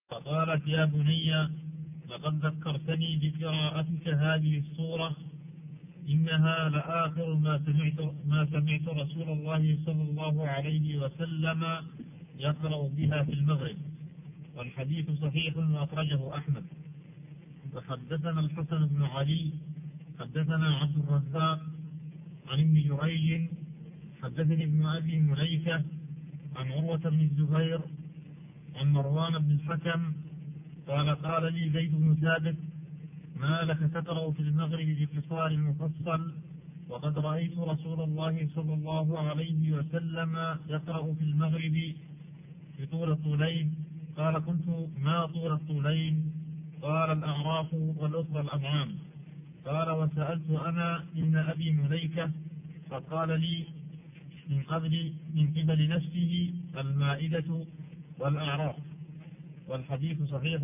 فقالت: يا بني، لقد ذكرتني بقراءتك هذه السورة، إنها لآخر ما سمعت رسول الله صلى الله عليه وسلم يقرأ بها في المغرب. والحديث صحيح وأخرجه أحمد. وحدثنا الحسن بن علي حدثنا عبد الرزاق عن ابن جريج حدثني ابن أبي مليكة عن عروة بن الزبير عن مروان بن الحكم قال: قال لي زيد بن ثابت: ما لك تقرأ في المغرب بقصار المفصل وقد رأيت رسول الله صلى الله عليه وسلم يقرأ في المغرب بطول الطولين؟ قال: قلت: ما طول الطولين؟ قال: الأعراف والأخرى الأنعام. قال: وسألت أنا ابن أبي مليكة فقال لي من قبل نفسه المائدة والأعراف. والحديث صحيح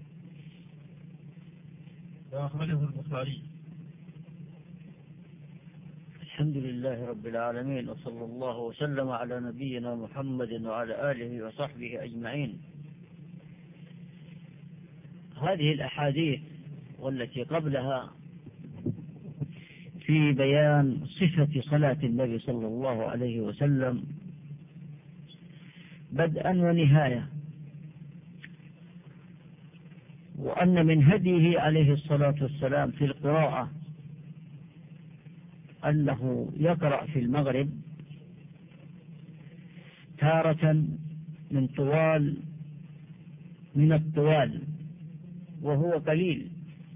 وأخرجه البخاري. الحمد لله رب العالمين، وصلى الله وسلم على نبينا محمد وعلى آله وصحبه أجمعين. هذه الأحاديث والتي قبلها في بيان صفة صلاة النبي صلى الله عليه وسلم بدءا ونهاية، وأن من هديه عليه الصلاة والسلام في القراءة أنه يقرأ في المغرب تارة من الطوال وهو قليل،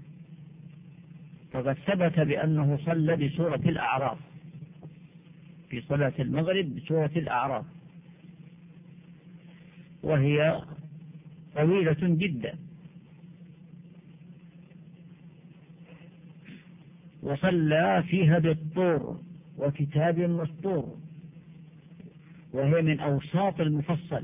فقد ثبت بأنه صلى بسورة الأعراف في صلاة المغرب بسورة الأعراف، وهي طويلة جدا، وصلى فيها بالطور وكتاب مسطور، وهي من أوساط المفصل،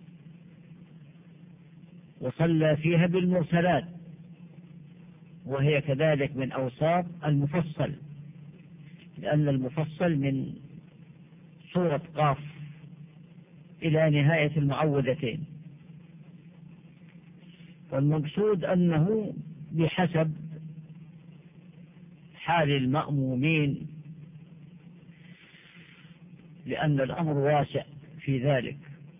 وصلى فيها بالمرسلات وهي كذلك من أوساط المفصل، لأن المفصل من سورة قاف إلى نهاية المعوذتين. والمقصود أنه بحسب حال المأمومين، لأن الأمر واسع في ذلك،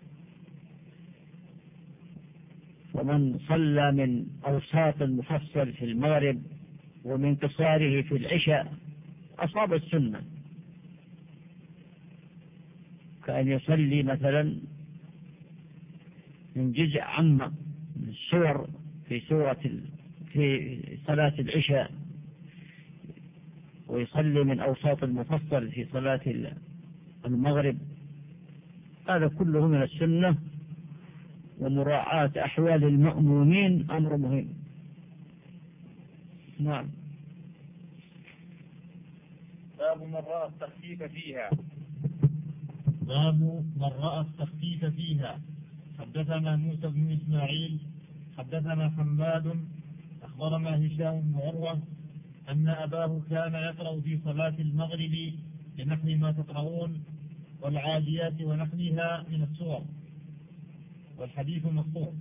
ومن صلى من أوساط المفصل في المغرب ومن قصاره في العشاء أصاب السنة، كأن يصلي مثلا من جزء عامة من السور في صلاة العشاء، ويصلي من أوساط المفصل في صلاة المغرب. هذا كله من السنة، ومراعاة أحوال المأمومين أمر مهم. نعم. باب من رأى التخفيف فيها. باب من رأى التخفيف فيها. حدثنا موسى بن إسماعيل حدثنا حماد أخبرنا هشام بن عروة أن أباه كان يقرأ في صلاة المغرب بنحو ما تقرؤون والعاديات ونحوها من السور، والحديث مقطوع.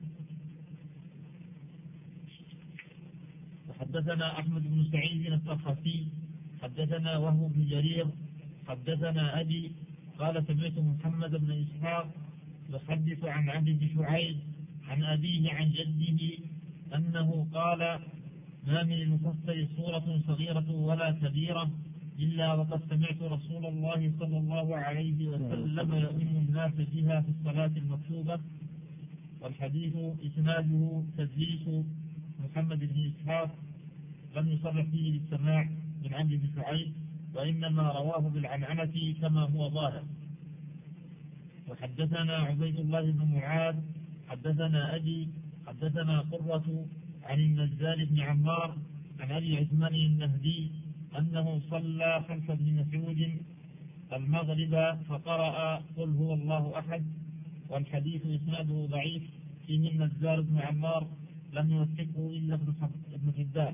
وحدثنا أحمد بن سعيد الطرخسي حدثنا وهب بن جرير حدثنا أبي قال: سمعت محمد بن إسحاق يحدث عن عبد بن شعيب عن أبيه عن جده أنه قال: ما من المفصل سورة صغيرة ولا كبيرة إلا وقد سمعت رسول الله صلى الله عليه وسلم يؤم الناس بها في الصلاة المكتوبة. والحديث إسناده تدليس محمد بن إسحاق، لم يصرح فيه بالسماع من عبد بن شعيب، وإنما رواه بالعنعنة كما هو ظاهر. وحدثنا عبيد الله بن معاذ حدثنا أبي حدثنا قرة عن النزال بن عمار عن أبي عثمان النهدي أنه صلى خلف ابن مسعود المغرب فقرأ قل هو الله أحد. والحديث إسناده ضعيف، فيه النزال بن عمار لم يوثقه إلا ابن حبان.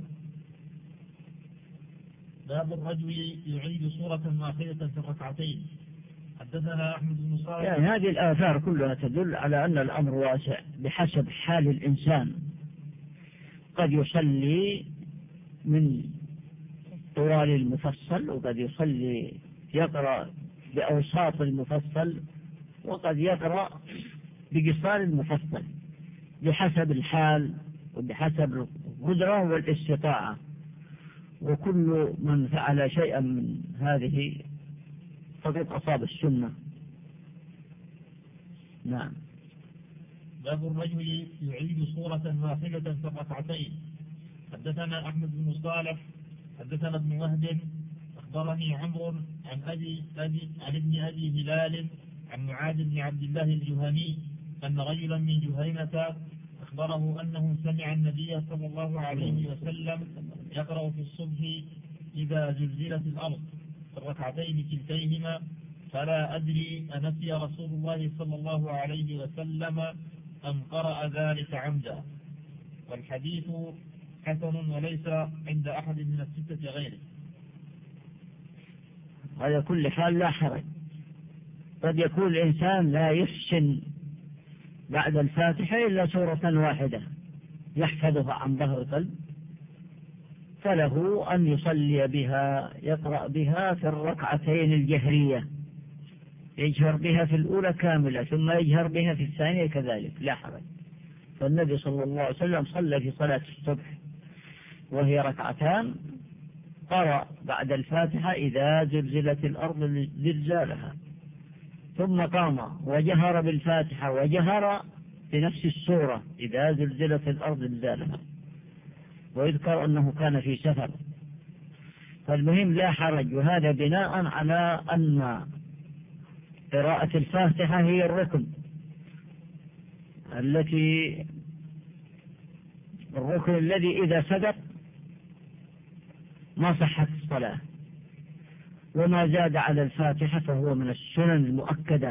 باب الرجل يعيد سورة واحدة في الركعتين. حدثنا أحمد بن صالح. يعني هذه الآثار كلها تدل على أن الأمر واسع بحسب حال الإنسان. قد يصلي من طوال المفصل، وقد يقرأ بأوساط المفصل، وقد يقرأ بقصار المفصل، بحسب الحال وبحسب القدرة والاستطاعة. وكل من فعل شيئا من هذه فقد أصاب السنة. نعم. باب الرجل يعيد صورة واحدة في الركعتين. حدثنا أحمد بن صالح حدثنا ابن وهب أخبرني عمرو عن ابن أبي هلال عن معاذ بن عبد الله الجهني أن رجلا من جهينة أخبره أنه سمع النبي صلى الله عليه وسلم يقرأ في الصبح إذا زلزلت الأرض في الركعتين كلتيهما، فلا أدري أنسي رسول الله صلى الله عليه وسلم أم قرأ ذلك عمدا. والحديث حسن وليس عند أحد من الستة غيره. على كل حال لا حرج. قد يكون الإنسان لا يحسن بعد الفاتحة إلا سورة واحدة يحفظها عن ظهر قلب، فله أن يصلي بها، يقرأ بها في الركعتين الجهرية، يجهر بها في الأولى كاملة ثم يجهر بها في الثانية كذلك، لا حرج. فالنبي صلى الله عليه وسلم صلى في صلاة الصبح وهي ركعتان، قرأ بعد الفاتحة إذا زلزلت الأرض زلزالها، ثم قام وجهر بالفاتحة وجهر بنفس السورة إذا زلزلت الأرض زلزالها، ويذكر أنه كان في سفر. فالمهم لا حرج. وهذا بناء على أن قراءة الفاتحة هي الركن الذي إذا سقط ما صحت الصلاة، وما زاد على الفاتحة فهو من السنن المؤكدة،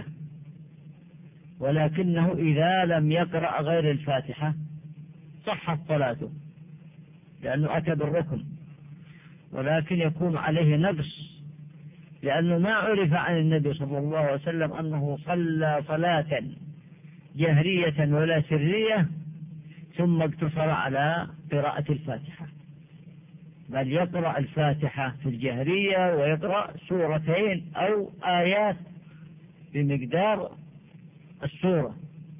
ولكنه إذا لم يقرأ غير الفاتحة صحت صلاته لأنه أتى بالركن، ولكن يكون عليه نقص، لأنه ما عرف عن النبي صلى الله عليه وسلم أنه صلى صلاة جهرية ولا سرية ثم اقتصر على قراءة الفاتحة، بل يقرأ الفاتحة في الجهرية ويقرأ سورتين أو آيات بمقدار السورة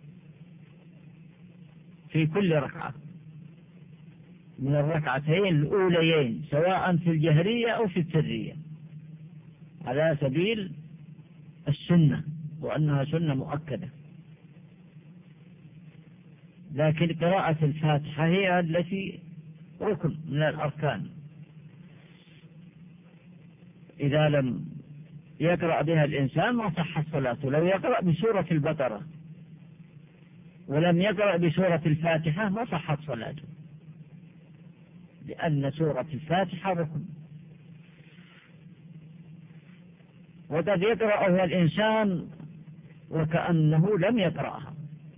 في كل ركعة من الركعتين الأوليين، سواء في الجهرية أو في السرية، على سبيل السنة، وأنها سنة مؤكدة. لكن قراءة الفاتحة هي التي ركن من الأركان، إذا لم يقرأ بها الإنسان ما صحت صلاته. لو يقرأ بسورة البقرة ولم يقرأ بسورة الفاتحة ما صحت صلاته، لأن سورة الفاتحة ركن. وقد يقرأها الإنسان وكأنه لم يقرأها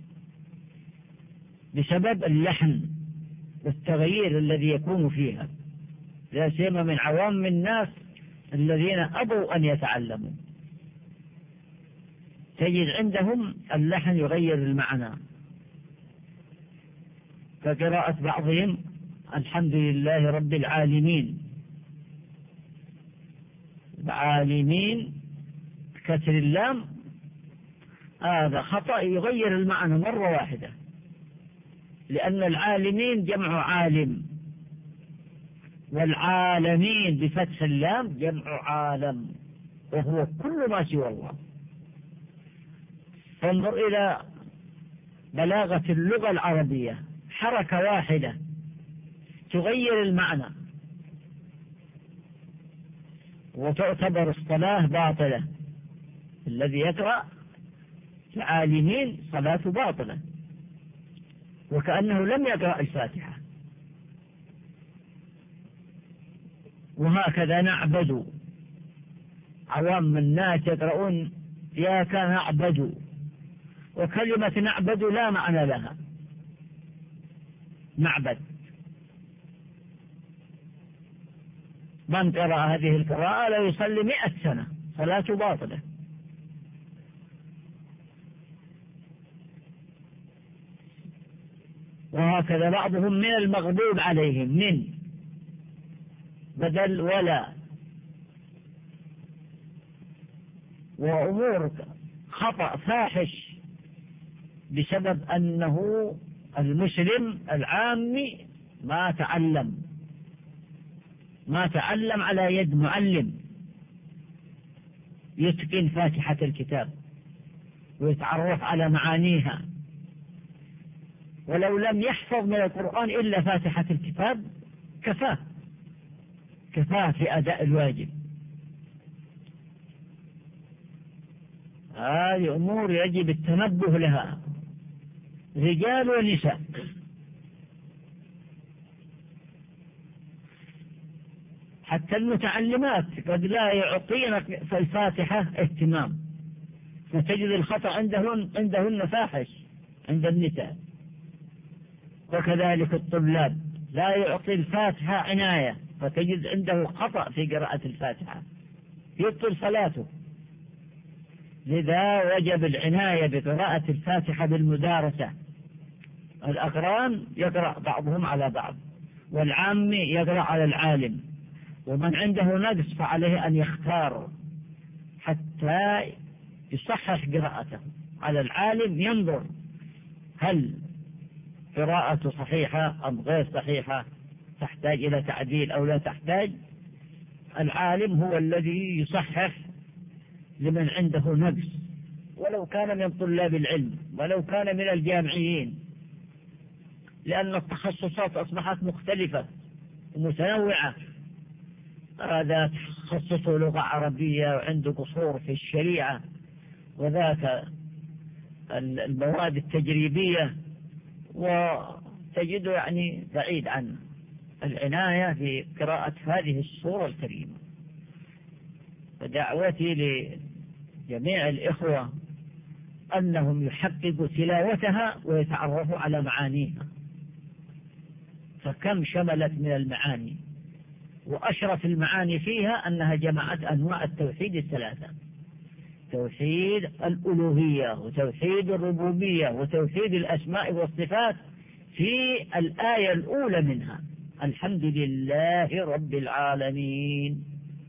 بسبب اللحن والتغيير الذي يكون فيها، لا سيما من عوام الناس الذين أبوا أن يتعلموا، تجد عندهم اللحن يغير المعنى، فقراءة بعضهم الحمد لله رب العالمين، العالمين كسر اللام، هذا خطأ يغير المعنى مرة واحدة، لأن العالمين جمع عالم، والعالمين بفتح اللام جمع عالم، وهو كل ما سوى الله. فانظر إلى بلاغة اللغة العربية، حركة واحدة تغير المعنى، وتعتبر الصلاة باطلة. الذي يقرأ العالمين صلاته باطلة وكأنه لم يقرأ الفاتحة. وهكذا نعبد، عوام الناس يقرؤون إياك نعبد، وكلمة نعبد لا معنى لها، نعبد. من قرأ هذه القراءة لا يصلي 100 سنة صلاته باطلة، وهكذا بعضهم من المغضوب عليهم، من بدل ولا، وأمور خطأ فاحش بسبب أنه المسلم العامي ما تعلم على يد معلم يتقن فاتحة الكتاب ويتعرف على معانيها، ولو لم يحفظ من القرآن إلا فاتحة الكتاب كفاه في أداء الواجب. هذه أمور يجب التنبه لها، رجال ونساء. حتى المتعلمات قد لا يعطين في الفاتحة اهتمام، فتجد الخطأ عندهن فاحش عند النساء. وكذلك الطلاب لا يعطي الفاتحة عناية، فتجد عنده خطأ في قراءة الفاتحة يبطل صلاته. لذا وجب العناية بقراءة الفاتحة بالمدارسة. الأقران يقرأ بعضهم على بعض، والعام يقرأ على العالم، ومن عنده نقص فعليه أن يختار حتى يصحح قراءته. على العالم ينظر هل قراءته صحيحة أم غير صحيحة، تحتاج إلى تعديل أو لا تحتاج. العالم هو الذي يصحح لمن عنده نقص، ولو كان من طلاب العلم ولو كان من الجامعيين، لأن التخصصات أصبحت مختلفة ومتنوعة. هذا تخصصه لغة عربية وعنده قصور في الشريعة، وذاك المواد التجريبية، وتجده يعني بعيد عن العناية في قراءة هذه السورة الكريمة. فدعوتي لجميع الإخوة أنهم يحققوا تلاوتها ويتعرفوا على معانيها، فكم شملت من المعاني، وأشرف المعاني فيها أنها جمعت أنواع التوحيد الثلاثة: توحيد الألوهية وتوحيد الربوبية وتوحيد الأسماء والصفات في الآية الأولى منها: الحمد لله رب العالمين.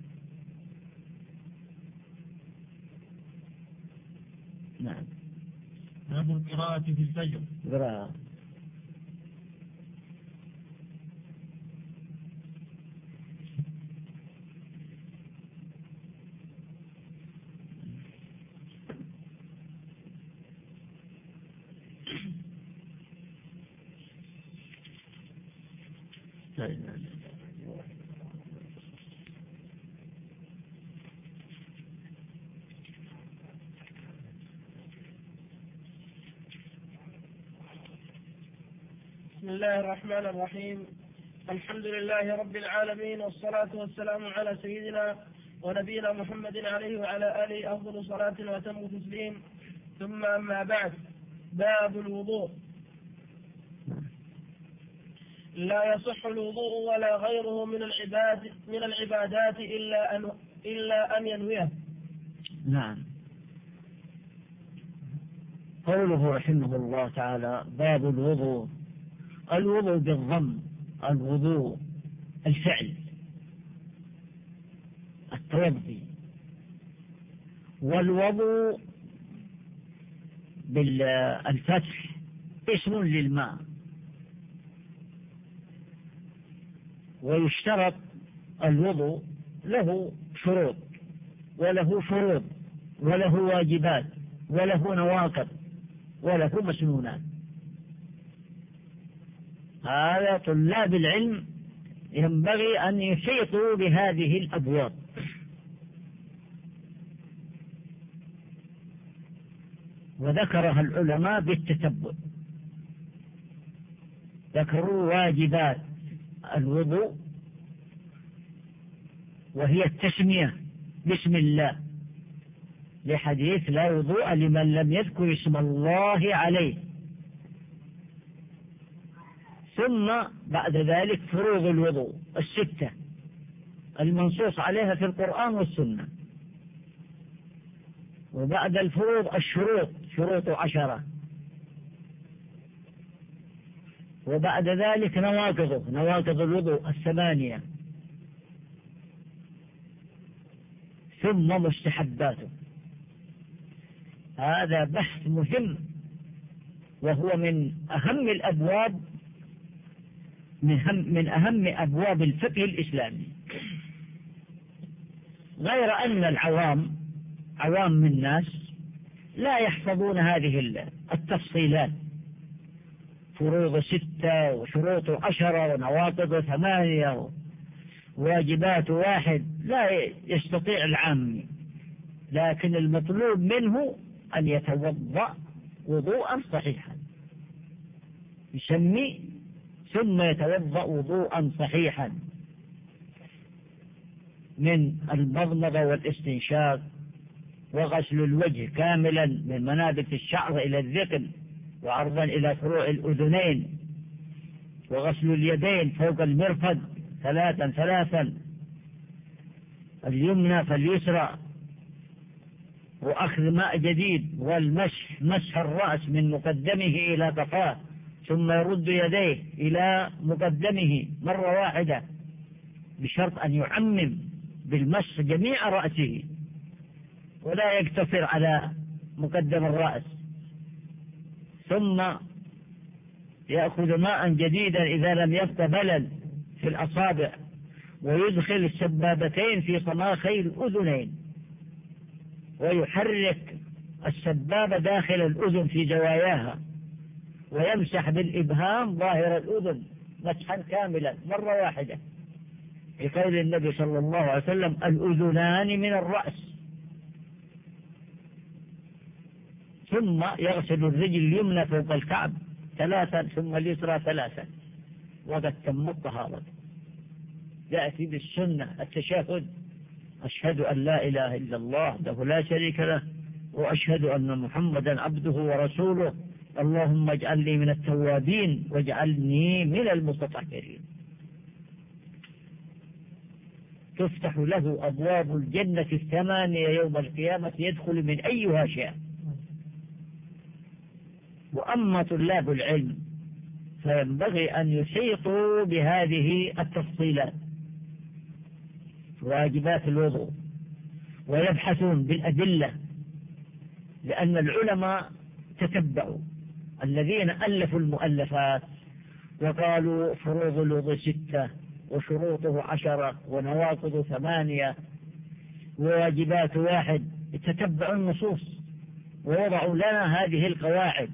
نعم. باب القراءة في الفجر. قراءة. بسم الله الرحمن الرحيم. الحمد لله رب العالمين، والصلاة والسلام على سيدنا ونبينا محمد عليه وعلى آله أفضل صلاة وتم تسليم، ثم أما بعد. باب الوضوء. لا يصح الوضوء ولا غيره من العبادات إلا أن ينويه. نعم. قوله رحمه الله تعالى: باب الوضوء. الوضوء بالضم، الوضوء الفعل، التوضي، والوضوء بالفتح اسم للماء. ويشترط الوضوء له شروط وله فروض وله واجبات وله نواقض وله مسنونات. هذا طلاب العلم ينبغي أن يحيطوا بهذه الأبواب. وذكرها العلماء بالتتبع، ذكروا واجبات الوضوء وهي التسمية باسم الله، لحديث: لا وضوء لمن لم يذكر اسم الله عليه. ثم بعد ذلك فروض الوضوء الستة المنصوص عليها في القرآن والسنة. وبعد الفروض الشروط، شروط 10. وبعد ذلك نواقض الوضوء 8، ثم مستحباته. هذا بحث مهم، وهو من أهم الأبواب، من أهم أبواب الفقه الإسلامي. غير أن عوام الناس لا يحفظون هذه التفصيلات، فروض 6 وشروط 10 ونواقض 8 وواجبات 1، لا يستطيع العام. لكن المطلوب منه أن يتوضأ وضوءا صحيحا، يسمي ثم يتوضأ وضوءا صحيحا من المضمضة والاستنشاق، وغسل الوجه كاملا من منابت الشعر إلى الذقن وعرضا إلى فروع الأذنين، وغسل اليدين فوق المرفق 3 اليمنى فاليسرى، وأخذ ماء جديد، مسح الرأس من مقدمه إلى قفاه، ثم يرد يديه إلى مقدمه مرة واحدة، بشرط أن يعمم بالمسح جميع رأسه ولا يقتصر على مقدم الرأس. ثم يأخذ ماء جديدا إذا لم يبق بلل في الأصابع، ويدخل السبابتين في صماخي الأذنين، ويحرك السبابة داخل الأذن في زواياها، ويمسح بالإبهام ظاهر الأذن مسحا كاملا مرة واحدة، بقول النبي صلى الله عليه وسلم: الأذنان من الرأس. ثم يغسل الرجل اليمنى فوق الكعب 3، ثم اليسرى 3، وقد تم الطهارة. يأتي بالسنة التشهد: أشهد أن لا إله إلا الله وحده لا شريك له، وأشهد أن محمدا عبده ورسوله، اللهم اجعلني من التوابين واجعلني من المتطهرين. تفتح له أبواب الجنة 8 يوم القيامة، يدخل من أيها شاء. وأما طلاب العلم فينبغي أن يحيطوا بهذه التفصيلات، واجبات الوضوء، ويبحثون بالأدلة، لأن العلماء تتبعوا الذين ألفوا المؤلفات وقالوا فروض الوضوء 6 وشروطه 10 ونواقض 8 وواجبات 1، تتبعوا النصوص ووضعوا لنا هذه القواعد،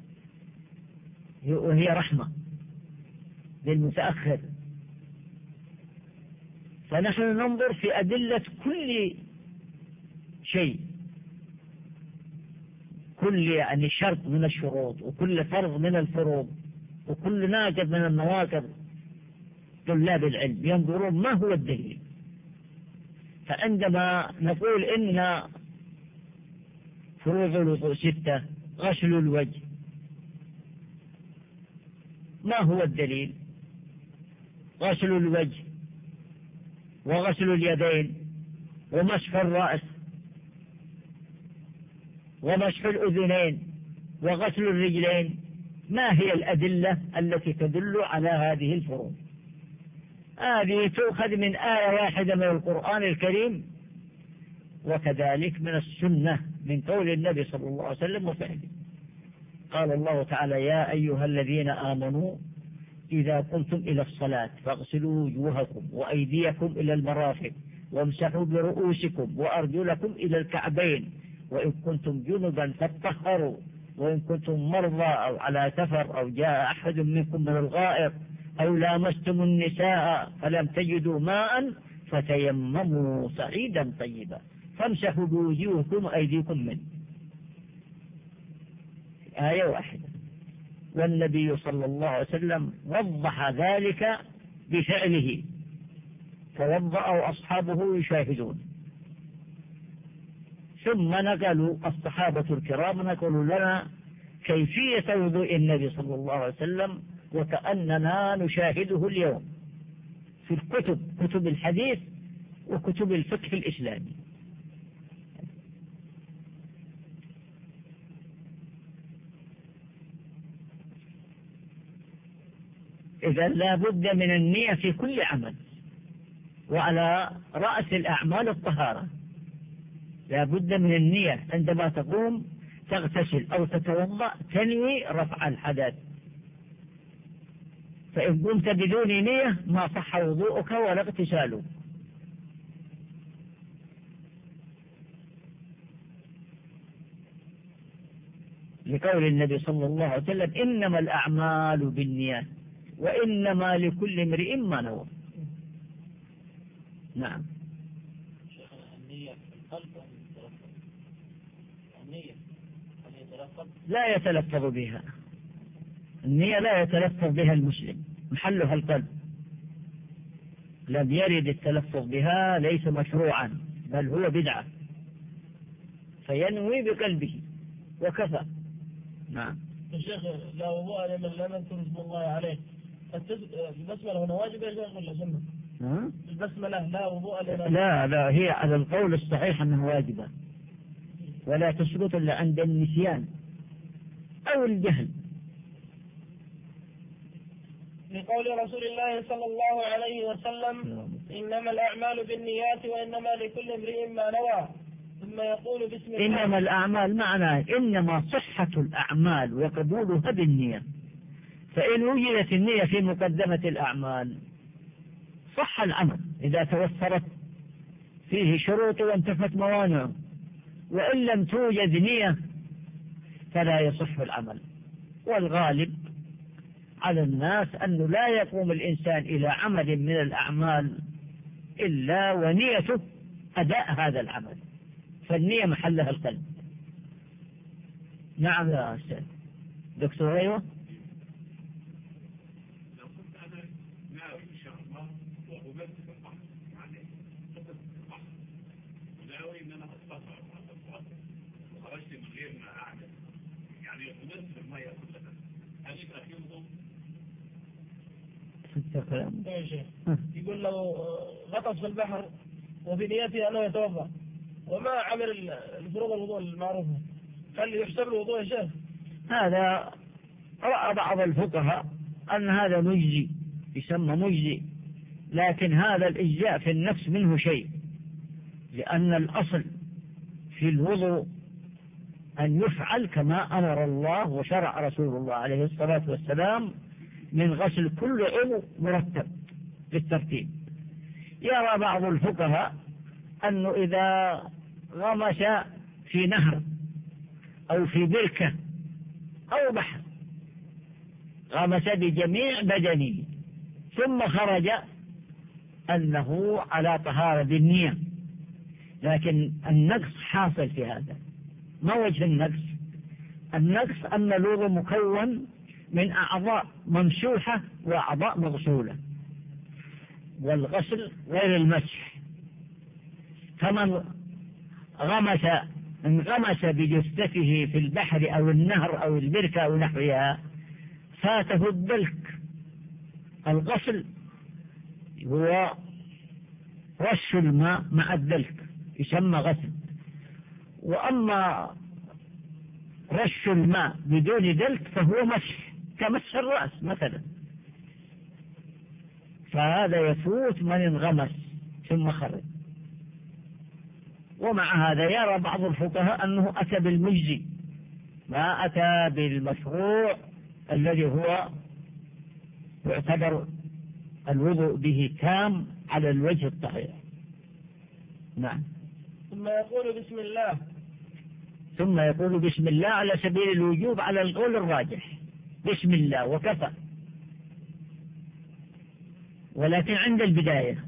وهي رحمة للمتأخر. فنحن ننظر في أدلة كل شيء، كل شرط من الشروط، وكل فرض من الفروض، وكل ناقض من النواقض. طلاب العلم ينظرون ما هو الدليل. فعندما نقول إن فروض الوضوء 6 غسل الوجه، ما هو الدليل؟ غسل الوجه وغسل اليدين ومسح الرأس ومسح الأذنين وغسل الرجلين، ما هي الأدلة التي تدل على هذه الفروض؟ هذه تؤخذ من آية واحدة من القرآن الكريم، وكذلك من السنة من قول النبي صلى الله عليه وسلم وفعله. قال الله تعالى: يا أيها الذين آمنوا إذا قمتم إلى الصلاة فاغسلوا وجوهكم وأيديكم إلى المرافق وامسحوا برؤوسكم وأرجلكم إلى الكعبين، وإن كنتم جنبا فاطهروا، وإن كنتم مرضى أو على سفر أو جاء أحد منكم من الغائط أو لامستم النساء فلم تجدوا ماء فتيمموا صعيدا طيبا فامسحوا بوجوهكم وأيديكم منه. آية واحدة، والنبي صلى الله عليه وسلم وضح ذلك بفعله، فوضأوا أصحابه يشاهدون. ثم نقلوا الصحابة الكرام نقلوا لنا كيفية وضوء النبي صلى الله عليه وسلم، وكأننا نشاهده اليوم في الكتب، كتب الحديث وكتب الفقه الإسلامي. إذا لا بد من النية في كل عمل، وعلى رأس الأعمال الطهارة، لا بد من النية عندما تقوم تغتسل أو تتوضأ تنوي رفع الحدث، فإن قمت بدون نية ما صح وضوءك ولا اغتسالك. لقول النبي صلى الله عليه وسلم إنما الأعمال بالنيات وإنما لكل امرئ ما نوى. نعم. لا يتلفظ بها النية، لا يتلفظ بها المسلم، محلها القلب، لم يرد التلفظ بها، ليس مشروعا بل هو بدعة، فينوي بقلبه وكفى. نعم. الشيخ لا وضوء لمن لا نذكر اسم الله عليه، البسملة هنا واجب يا شيخ ولا سنة؟ البسملة لا وضوء لمن لا هي على القول الصحيح أنها واجبة، ولا تسقط إلا عند النسيان أو الجهل. لقول رسول الله صلى الله عليه وسلم إنما الأعمال بالنيات وإنما لكل امرئ ما نوى، ثم يقول بسم الله. إنما الأعمال معناه إنما صحة الأعمال وقبولها بالنية، فإن وجدت النية في مقدمة الأعمال صح العمل إذا توفرت فيه شروط وانتفت موانعه، وإن لم توجد نية فلا يصح العمل. والغالب على الناس أنه لا يقوم الإنسان إلى عمل من الأعمال إلا ونيته أداء هذا العمل، فالنية محلها القلب. نعم يا أستاذ دكتور. أيوة. يقول لو غطس في البحر وبنيته أنه يتوضأ وما عمل الفروض الوضوء المعروفة، هل يحسب له وضوء يا شيخ؟ هذا رأى بعض الفقهاء أن هذا مجزي، يسمى مجزي، لكن هذا الإجزاء في النفس منه شيء، لأن الأصل في الوضوء أن يفعل كما أمر الله وشرع رسول الله عليه الصلاة والسلام من غسل كل عضو مرتب بالترتيب. يرى بعض الفقهاء أنه إذا غمس في نهر أو في بركة أو بحر غمس بجميع بدنه ثم خرج أنه على طهارة بالنية، لكن النقص حاصل في هذا. ما وجه النقص؟ النقص أن الوضوء مكون من أعضاء ممسوحة وأعضاء مغسولة، والغسل غير المسح. فمن انغمس بجثته في البحر أو النهر أو البركة أو نحوها فاته الدلك. الغسل هو رش الماء مع الدلك يسمى غسل، وأما رش الماء بدون دلك فهو مسح كمسح الرأس مثلا، فهذا يفوت من انغمس ثم خرج. ومع هذا يرى بعض الفقهاء أنه أتى بالمجزي، ما أتى بالمشروع الذي هو يعتبر الوضوء به تام على الوجه الصحيح. نعم. ثم يقول بسم الله. ثم يقول بسم الله على سبيل الوجوب على القول الراجح، بسم الله وكفى، ولكن عند البداية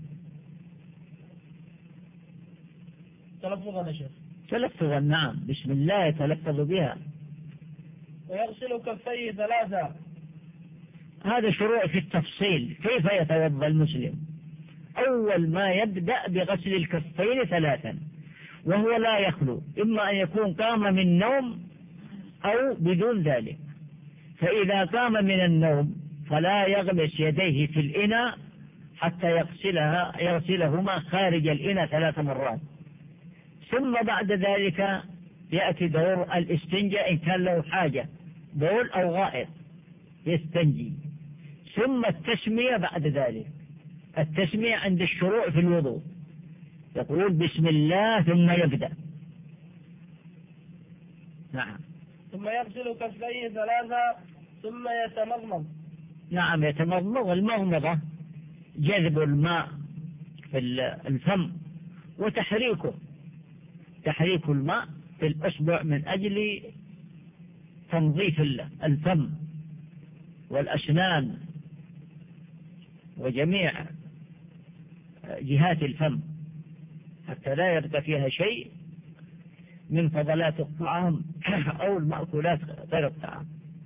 تلفظا يا شيخ. تلفظا. نعم. بسم الله يتلفظ بها. ويغسل كفيه ثلاثة. هذا شروع في التفصيل كيف يتوضا المسلم. أول ما يبدأ بغسل الكفين ثلاثا، وهو لا يخلو، إما أن يكون قام من نوم أو بدون ذلك. فإذا قام من النوم فلا يغمس يديه في الإناء حتى يغسلهما خارج الإناء 3 مرات، ثم بعد ذلك يأتي دور الاستنجاء إن كان له حاجة، بول أو غائط يستنجي، ثم التسمية بعد ذلك. التسمية عند الشروع في الوضوء، يقول بسم الله ثم يبدأ. نعم. ثم يغسل كفيه ثلاثة ثم يتمضمض. نعم يتمضمض. المضمضة جذب الماء في الفم وتحريكه، تحريك الماء في الأصبع من أجل تنظيف الفم والأسنان وجميع جهات الفم حتى لا يبقى فيها شيء من فضلات الطعام أو المأكولات غير الطعام.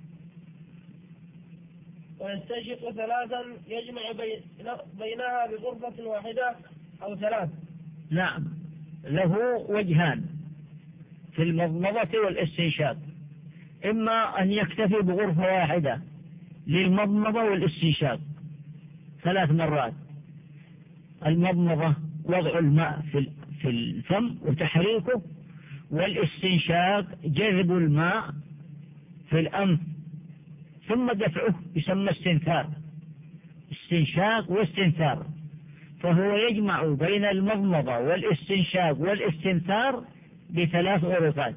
ويستنشق ثلاثا يجمع بينها بغرفة واحدة أو ثلاث. نعم له وجهان في المضمضة والاستنشاق، إما أن يكتفي بغرفة واحدة للمضمضة والاستنشاق 3 مرات. المضمضة وضع الماء في الفم وتحريكه، والاستنشاق جذب الماء في الأنف ثم دفعه، يسمى استنثار، استنشاق واستنثار. فهو يجمع بين المضمضة والاستنشاق والاستنثار ب3 غرفات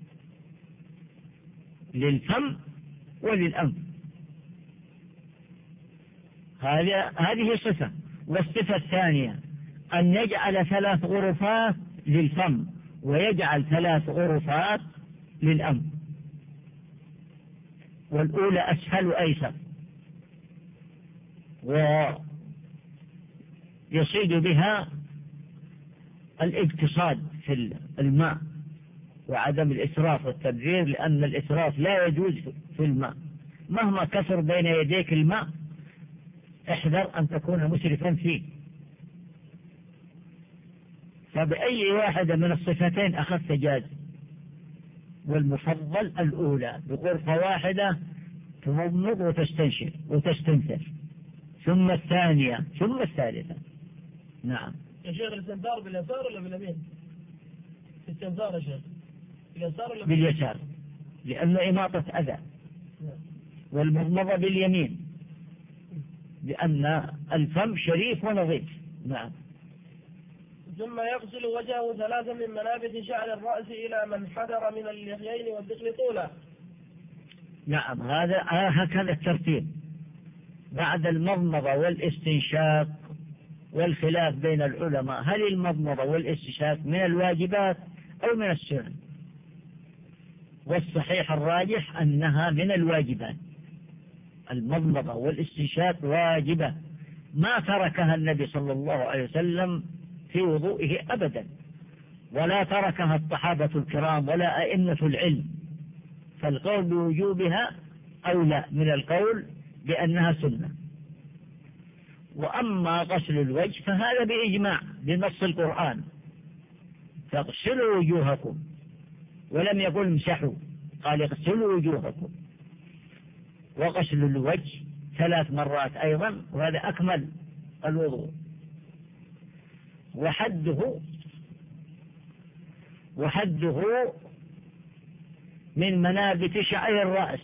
للفم وللأنف. هذه صفة. والصفة الثانية أن يجعل 3 غرفات للفم ويجعل 3 غرفات للأنف، والأولى أسهل وأيسر، ويصيد بها الاقتصاد في الماء وعدم الإسراف والتبذير، لأن الإسراف لا يجوز في الماء. مهما كثر بين يديك الماء احذر أن تكون مسرفا فيه. فبأي واحدة من الصفتين أخذت جاز، والمفضل الأولى بغرفة واحدة تمضمض وتستنشق وتستنثر، ثم الثانية ثم الثالثة. نعم. يا شيخ الاستنثار باليسار ولا باليمين؟ الاستنثار يا شيخ باليسار ولا باليسار؟ لأن إماطة أذى. والمضمضة باليمين لأن الفم شريف ونظيف. نعم. ثم يغسل وجهه 3 من منابت شعر الرأس إلى من حدر من اللحيين والذقن طولا. نعم هكذا الترتيب بعد المضمضة والاستنشاق. والخلاف بين العلماء هل المضمضة والاستنشاق من الواجبات أو من السنن؟ والصحيح الراجح أنها من الواجبات. المضمضة والاستنشاق واجبة، ما تركها النبي صلى الله عليه وسلم في وضوئه أبدا، ولا تركها الصحابة الكرام ولا أئمة العلم. فالقول بوجوبها أولى من القول بأنها سنة. وأما غسل الوجه فهذا بإجماع بنص القرآن، فاغسلوا وجوهكم، ولم يقل امسحوا، قال اغسلوا وجوهكم. وغسل الوجه 3 مرات أيضا، وهذا أكمل الوضوء. وحده من منابت شعر الرأس،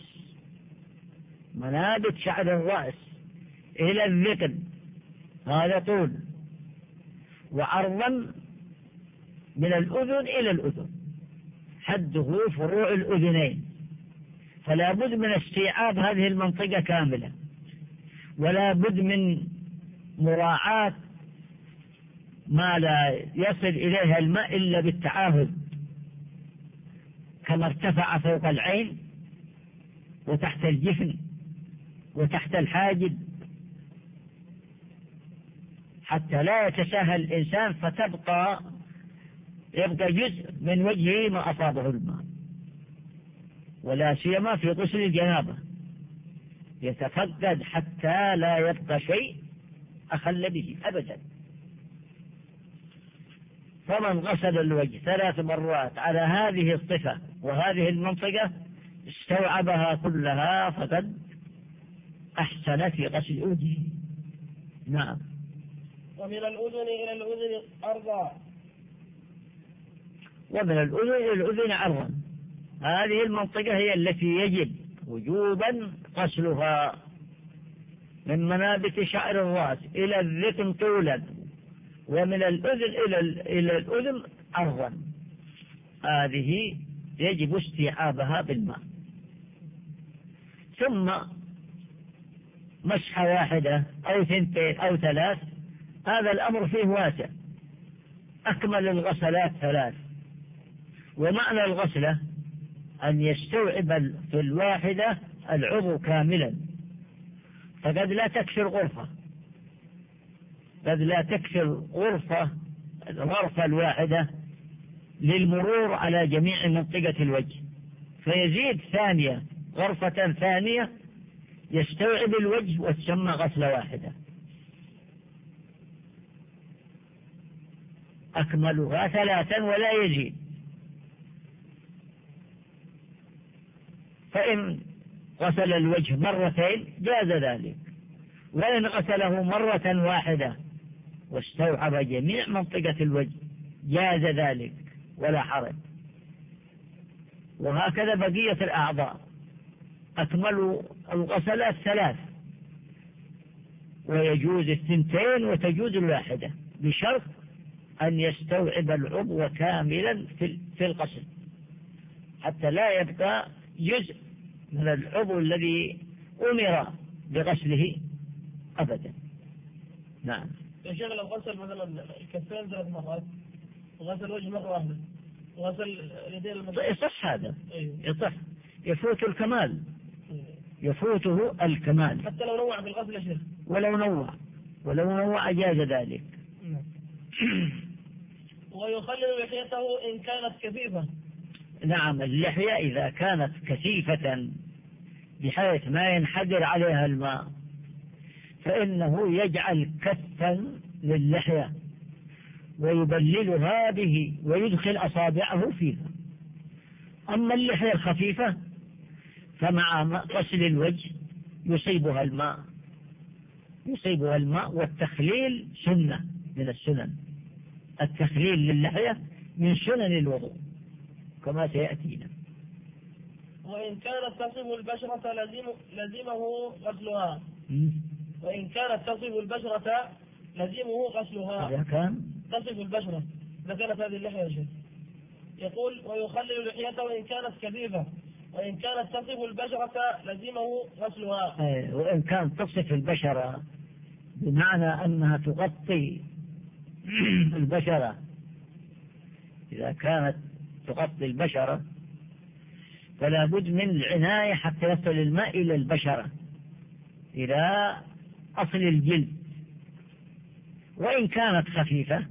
منابت شعر الرأس إلى الذقن، هذا طول، وعرضا من الأذن إلى الأذن، حده فروع الأذنين. فلا بد من استيعاب هذه المنطقة كاملة، ولا بد من مراعاة ما لا يصل إليها الماء إلا بالتعاهد، كما ارتفع فوق العين وتحت الجفن وتحت الحاجب، حتى لا يتساهل الإنسان يبقى جزء من وجهه ما أصابه الماء. ولا سيما في غسل الجنابة يتفقد حتى لا يبقى شيء أخل به أبدا. فمن غسل الوجه 3 مرات على هذه الصفة وهذه المنطقة استوعبها كلها فقد أحسن في غسل وجهه. نعم. ومن الأذن إلى الأذن عرضا. ومن الأذن إلى الأذن عرضا، هذه المنطقة هي التي يجب وجوبا غسلها من منابت شعر الرأس إلى الذقن طولا، ومن الأذن إلى الأذن عرضا، هذه يجب استيعابها بالماء. ثم مسحة واحدة أو ثنتين أو ثلاث، هذا الأمر فيه واسع. أكمل الغسلات ثلاث، ومعنى الغسلة أن يستوعب في الواحدة العضو كاملا، فقد لا تكفر غرفة، قد لا تكفر الغرفة الواحدة للمرور على جميع منطقة الوجه، فيزيد ثانية، غرفة ثانية يستوعب الوجه وتسمى غسلة واحدة. أكملها ثلاثا ولا يزيد. فإن غسل الوجه مرتين جاز ذلك، وإن غسله مرة واحدة واستوعب جميع منطقة الوجه جاز ذلك ولا حرج. وهكذا بقية الأعضاء، أكمل الغسلات ثلاث، ويجوز الثنتين وتجوز الواحدة، بشرط أن يستوعب العضو كاملا في الغسل، حتى لا يبقى جزء من العضو الذي أمر بغسله أبدا. نعم. يا شيخ لو غسل مثلا الكفين 3 مرات، وغسل الوجه مرة واحدة، وغسل اليدين يصح هذا. يصح، يفوت الكمال، يفوته الكمال حتى لو نوع بالغسل يا شيخ. ولو نوع جاز ذلك. ويخلل لحيته إن كانت كثيفة. نعم، اللحية إذا كانت كثيفة بحيث ما ينحدر عليها الماء فإنه يجعل كفا للحية ويبللها به ويدخل أصابعه فيها. أما اللحية الخفيفة فمع غسل الوجه يصيبها الماء، والتخليل سنة من السنن. التخليل للحية من سنن الوضوء كما سيأتينا. وإن كانت تصب البشرة لزمه غسلها. وإن كانت تصب البشرة لزمه غسلها. إذا كان تصب البشرة، إذا كانت هذه اللحية يا شيخ. يقول ويخلل لحيته إن كانت كثيفة، وإن كانت تصف البشرة لزمه غسلها. وإن كانت تصف البشرة بمعنى أنها تغطي البشرة، إذا كانت تغطي البشرة فلا بد من العناية حتى يصل الماء إلى البشرة، إلى أصل الجلد. وإن كانت خفيفة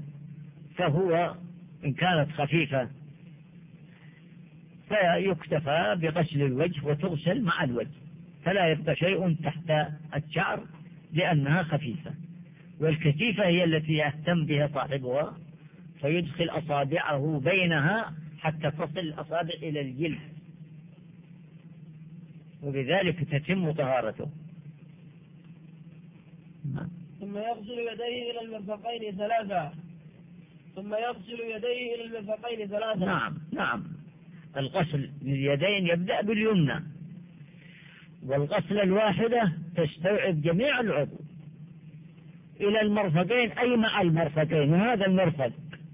فيكتفى بغسل الوجه وتغسل مع الوجه، فلا يبقى شيء تحت الشعر لأنها خفيفة. والكثيفة هي التي يهتم بها صاحبها، فيدخل أصابعه بينها حتى تصل الأصابع إلى الجلد، وبذلك تتم طهارته. ثم يغسل يديه إلى المرفقين ثلاثة. نعم. الغسل لليدين يبدأ باليمنى، والغسل الواحدة تستوعب جميع العضو إلى المرفقين، أي مع المرفقين. وهذا المرفق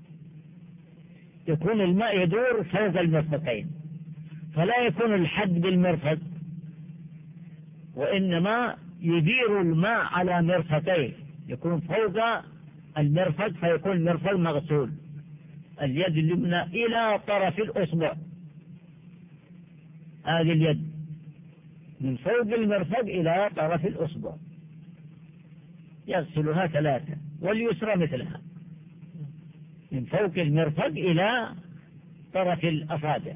يكون الماء يدور فوق المرفقين، فلا يكون الحد بالمرفق، وإنما يدير الماء على مرفقين، يكون فوق المرفق فيكون المرفق مغسول. اليد اليمنى إلى طرف الأصبع، هذه اليد من فوق المرفق إلى طرف الأصبع يغسلها 3. واليسرى مثلها من فوق المرفق إلى طرف الأصابع.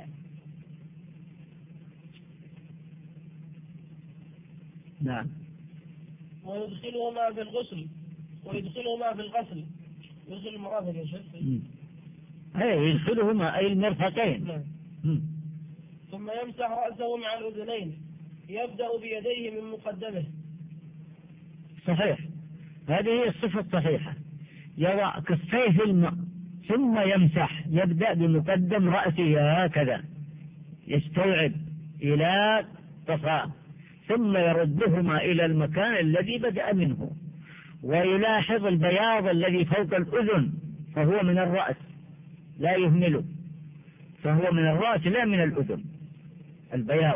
نعم. ويدخلهما في الغسل يدخل المرافق يا شيخ. يدخلهما أي المرفقين. ثم يمسح رأسه مع الأذنين، يبدأ بيديه من مقدمه. صحيح، هذه هي الصفة الصحيحة. يضع كفيه في الماء ثم يمسح، يبدأ بمقدم رأسه هكذا، يستوعب إلى قفاه، ثم يردهما إلى المكان الذي بدأ منه، ويلاحظ البياض الذي فوق الأذن فهو من الرأس لا يهمله، فهو من الرأس لا من الأذن، البياض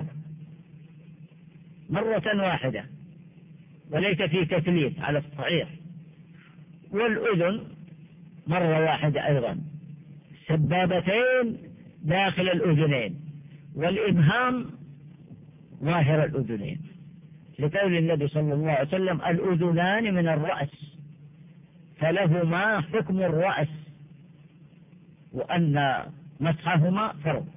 مرة واحدة وليس فيه تثليث على الصحيح، والأذن مرة واحدة أيضا، سبابتين داخل الأذنين، والإبهام ظاهر الأذنين، لقول النبي صلى الله عليه وسلم الأذنان من الرأس فلهما حكم الرأس، وأن مسحهما فرض.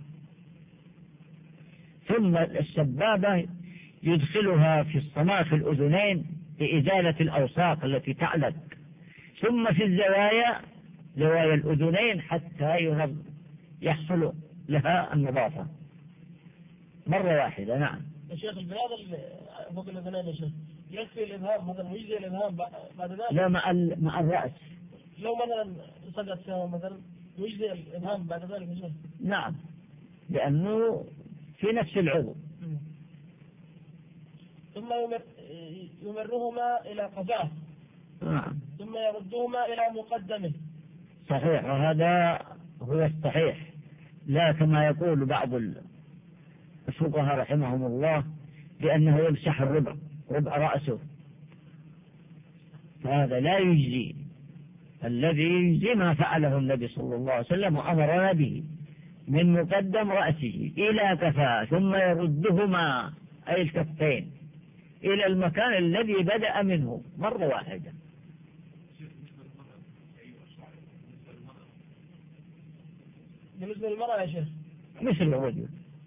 ثم السبابة يدخلها في الصماخ الأذنين لإزالة الأوساخ التي تعلق، ثم في الزوايا زوايا الأذنين حتى يحصل لها النظافة مرة واحدة. نعم. يا شيخ البياض فوق الأذنين يا شيخ يكفي الإبهام مثلا ويجزي الإبهام بعد ذلك؟ لا، مع الرأس. لو مثلا سقط سوا مثلا ويجزي الإبهام بعد ذلك يا شيخ؟ نعم، لأنه في نفس العضو. ثم يمرهما إلى قفاه. نعم. ثم يردهما إلى مقدمه. صحيح، وهذا هو الصحيح، لا كما يقول بعض الفقهاء رحمهم الله بأنه يمسح ربع رأسه، فهذا لا يجزي. الذي يجزي ما فعله النبي صلى الله عليه وسلم وأمرنا به من مقدم رأسه إلى كفاه، ثم يردهما أي الكفين إلى المكان الذي بدأ منه مرة واحدة. بالنسبة للمرأة يا شيخ مثل الرجل،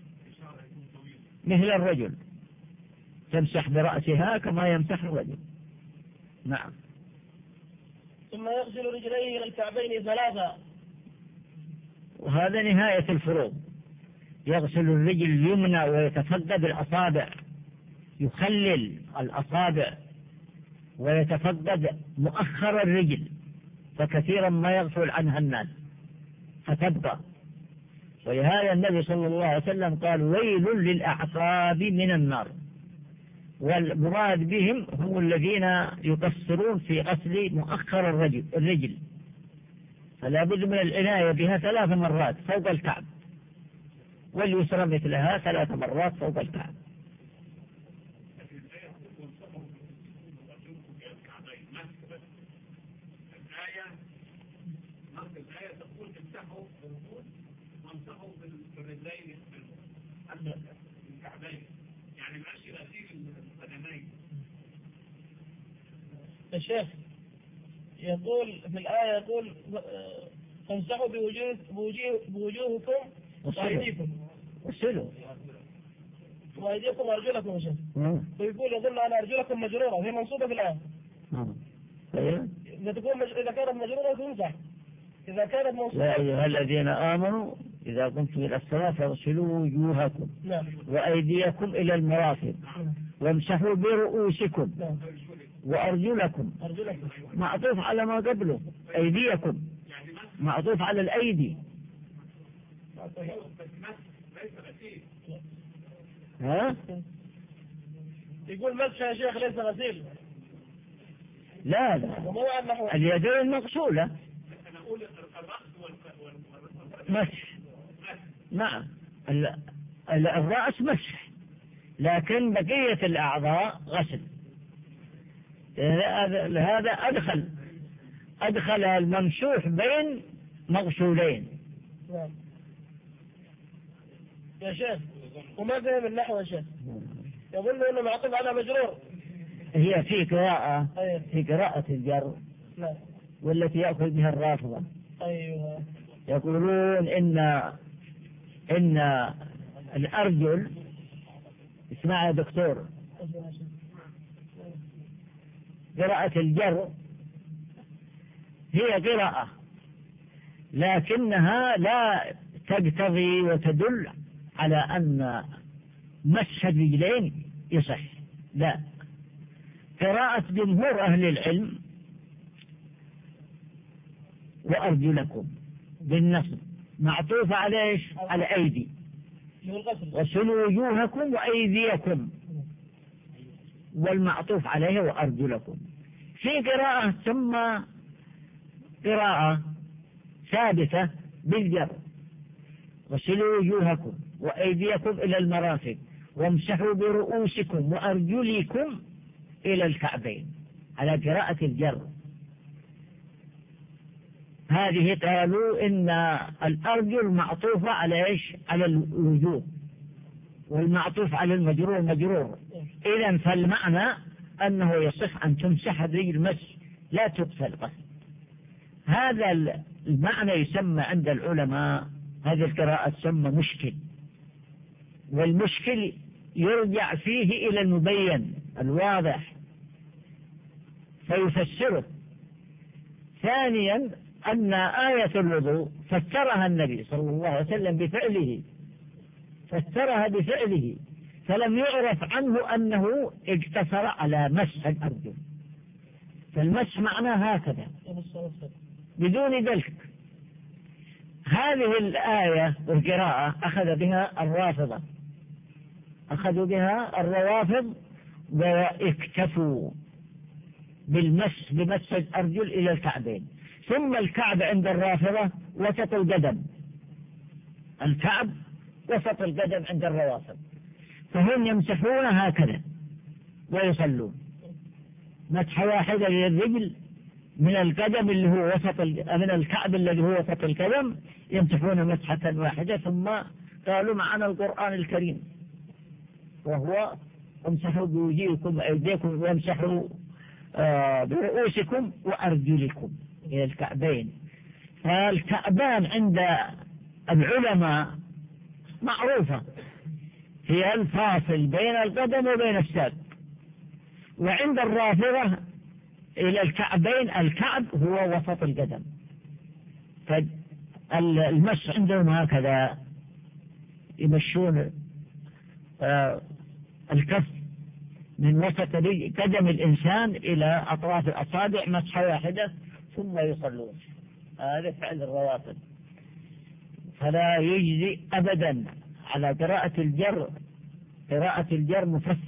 مثل الرجل تمسح برأسها كما يمسح الرجل. نعم. ثم يغسل رجليه إلى الكعبين ثلاثة، وهذا نهاية الفروض. يغسل الرجل اليمنى ويتفقد الأصابع، يخلل الأصابع ويتفقد مؤخر الرجل، فكثيرا ما يغفل عنها الناس فتبقى. ولهذا النبي صلى الله عليه وسلم قال ويل للأعقاب من النار، والمراد بهم هم الذين يقصرون في غسل مؤخر الرجل، فلا بد من العناية بها 3 مرات فوق الكعب، واليسرى مثلها 3 مرات فوق الكعب. الشيخ يقول في الآية يقول فامسحوا بوجوهكم وأيديكم وأيديكم وأرجلكم يا شيخ. ويقول يظن أن أرجلكم مجرورة، هي منصوبة في الآية. إذا كانت مجرورة تمسح، إذا كانت منصوبة. يا أيها الذين آمنوا إذا قمتم إلى الصلاة فاغسلوا وجوهكم وأيديكم إلى المرافق وامسحوا برؤوسكم وأرجلكم، معطوف على ما قبله، أيديكم معطوف على الأيدي. ها؟ يقول مسح يا شيخ ليس غسيل. لا اليدين مغسولة. مسح. نعم، الرأس مسح، لكن بقية الأعضاء غسل. هذا أدخل الممسوح بين مغسولين. يا شيخ وما فهم النحو يا شيخ، يظن أنه معطوف على مجرور. هي في قراءة الجر والتي يأخذ بها الرافضة. أيوة. يقولون إن الأرجل، اسمع يا دكتور، قراءة الجر هي قراءة لكنها لا تقتضي وتدل على أن مسح الرجلين يصح، لا. قراءة جمهور أهل العلم وأرجلكم بالنصب معطوفة على ايش؟ على أيدي، وسلوا وجوهكم وأيديكم، والمعطوف عليه وأرجلكم. في قراءة ثم قراءة ثابتة بالجر: غسلوا وجوهكم وأيديكم إلى المرافق وامسحوا برؤوسكم وأرجلكم إلى الكعبين، على قراءة الجر. هذه قالوا إن الأرجل معطوفة على إيش؟ على الوجوه، والمعطوف على المجرور مجرور. إذن فالمعنى أنه يصح أن تمسح الرجل مسح لا تغسل غسل. هذا المعنى يسمى عند العلماء، هذه القراءة تسمى مشكل، والمشكل يرجع فيه إلى المبين الواضح فيفسره. ثانيا أن آية الوضوء فسرها النبي صلى الله عليه وسلم بفعله، فسرها بفعله، فلم يعرف عنه أنه اقتصر على مسح الأرجل، فالمسح معناه هكذا بدون ذلك. هذه الآية والقراءة أخذ بها الرافضة، أخذوا بها الروافض واكتفوا بالمسح بمسح الأرجل إلى الكعبين. ثم الكعب عند الرافضة وسط القدم، الكعب وسط القدم عند الروافض، فهم يمسحون هكذا ويصلون مسحة واحدة للرجل من القدم اللي هو وسط من الكعب الذي هو وسط القدم، يمسحون مسحة واحدة. ثم قالوا معنا القرآن الكريم وهو امسحوا بوجوهكم وأيديكم وامسحوا برؤوسكم وأرجلكم إلى الكعبين. فالكعبان عند العلماء معروفة، هي الفاصل بين القدم وبين الساق، وعند الرافضة إلى الكعبين الكعب هو وسط القدم. فالمس عندهم هكذا، يمشون الكف من وسط قدم الإنسان إلى أطراف الأصابع مسحة واحدة ثم يصلون. هذا فعل الروافض. فلا يجزي أبدا على قراءة الجر، قراءة الجر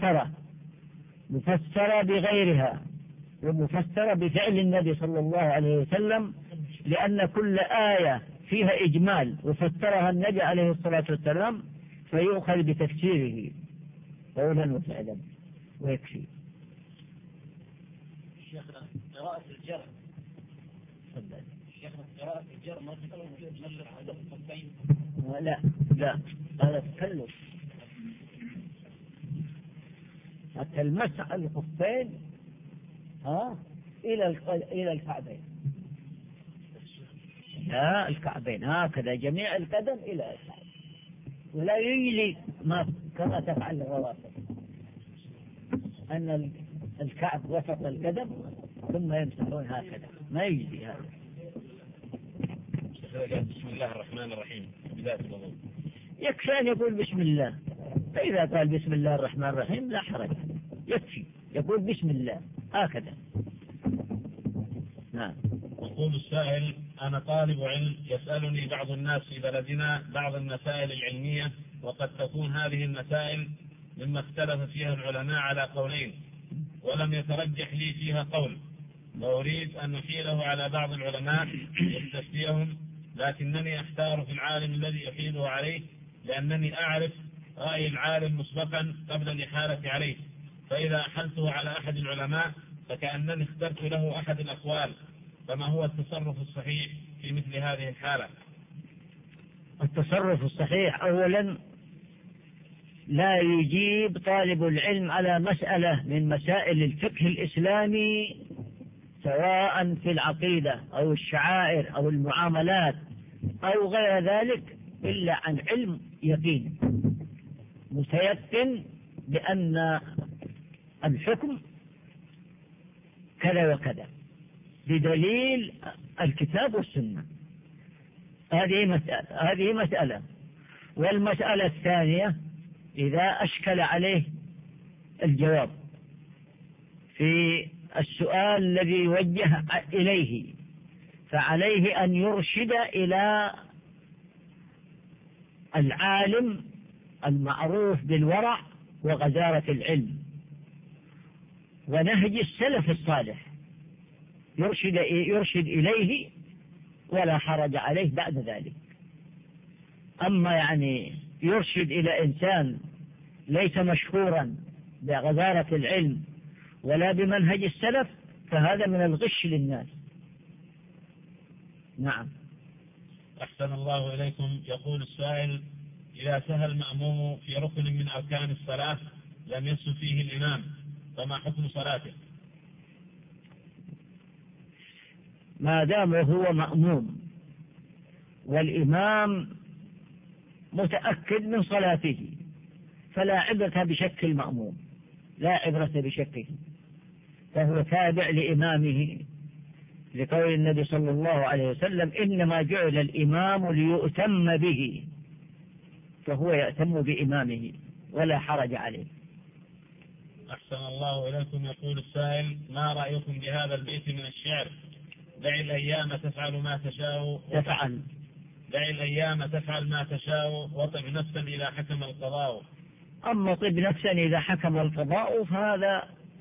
مفسرة بغيرها ومفسرة بفعل النبي صلى الله عليه وسلم، لأن كل آية فيها إجمال وفسرها النبي عليه الصلاة والسلام فيؤخذ بتفسيره قولا وفعلا ويكفي. شيخنا قراءة الجر، شيخنا قراءة الجر ما تكلم نشر على الخفين؟ لا هذا تكلف. حتى المسح الخفين إلى الكعبين، لا الكعبين هكذا جميع القدم إلى الكعبين، ولا يجلي ما كما تفعل الروافض أن الكعب وسط القدم ثم يمسحون هكذا، ما يجلي هذا. بسم الله الرحمن الرحيم بداية الوضوء، يكفي أن يقول بسم الله، فإذا قال بسم الله الرحمن الرحيم لا حرج، يكفي يقول بسم الله هكذا. نعم. يقول السائل: أنا طالب علم، يسألني بعض الناس في بلدنا بعض المسائل العلمية، وقد تكون هذه المسائل مما اختلف فيها العلماء على قولين، ولم يترجح لي فيها قول، وأريد أن نحيله على بعض العلماء يستفتيهم، لكنني أحتار في العالم الذي أحيله عليه، لأنني أعرف رأي العالم مسبقا قبل الإحالة عليه، فإذا أحلته على أحد العلماء فكأنني اخترت له أحد الأقوال، فما هو التصرف الصحيح في مثل هذه الحالة؟ التصرف الصحيح أولا لا يجيب طالب العلم على مسألة من مسائل الفقه الإسلامي سواء في العقيدة أو الشعائر أو المعاملات أو غير ذلك إلا عن علم يقين متيقن بأن الحكم كذا وكذا بدليل الكتاب والسنة. هذه مسألة. والمسألة الثانية إذا أشكل عليه الجواب في السؤال الذي يوجه إليه فعليه أن يرشد إلى العالم المعروف بالورع وغزارة العلم، ونهج السلف الصالح يرشد إليه ولا حرج عليه بعد ذلك. أما يعني يرشد إلى إنسان ليس مشهورا بغزارة العلم ولا بمنهج السلف فهذا من الغش للناس. نعم. أحسن الله إليكم. يقول السائل: إذا سهى المأموم في ركن من أركان الصلاة لم يسهو فيه الإمام فما حكم صلاته؟ ما دام هو مأموم والإمام متأكد من صلاته فلا عبرة بشك المأموم، لا عبرة بشكه، فهو تابع لإمامه، لقول النبي صلى الله عليه وسلم: إنما جعل الإمام ليؤتم به، فهو يأتم بإمامه ولا حرج عليه. أحسن الله إليكم. يقول السائل: ما رأيكم بهذا البيت من الشعر: دع الأيام تفعل ما تشاء دع الأيام تفعل ما تشاء وطب نفسا إذا حكم القضاء. أما طب نفسا إذا حكم القضاء فهذا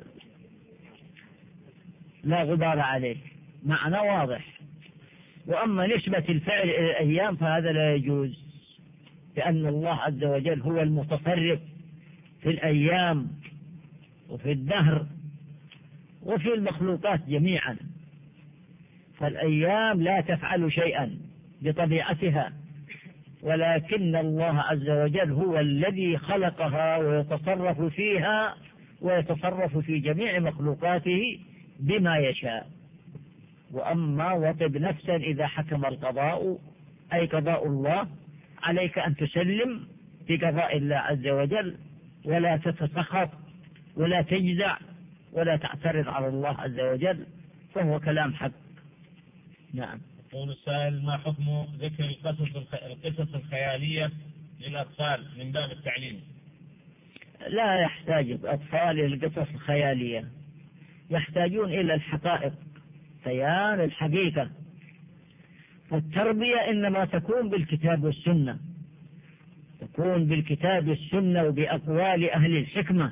لا غبار عليه، معنى واضح. وأما نسبة الفعل إلى الأيام فهذا لا يجوز، لأن الله عز وجل هو المتصرف في الأيام وفي الدهر وفي المخلوقات جميعا، فالأيام لا تفعل شيئا بطبيعتها، ولكن الله عز وجل هو الذي خلقها ويتصرف فيها ويتصرف في جميع مخلوقاته بما يشاء. وأما وطب نفسا إذا حكم القضاء أي قضاء الله عليك أن تسلم بقضاء الله عز وجل ولا تتسخط ولا تجزع ولا تعترض على الله عز وجل، فهو كلام حق. نعم. يقول السائل: ما حكم ذكر القصص الخيالية للأطفال من باب التعليم؟ لا يحتاج الأطفال إلى القصص الخيالية، يحتاجون إلى الحقائق، بيان الحقيقة. فالتربية إنما تكون بالكتاب والسنة، تكون بالكتاب والسنة وبأقوال أهل الحكمة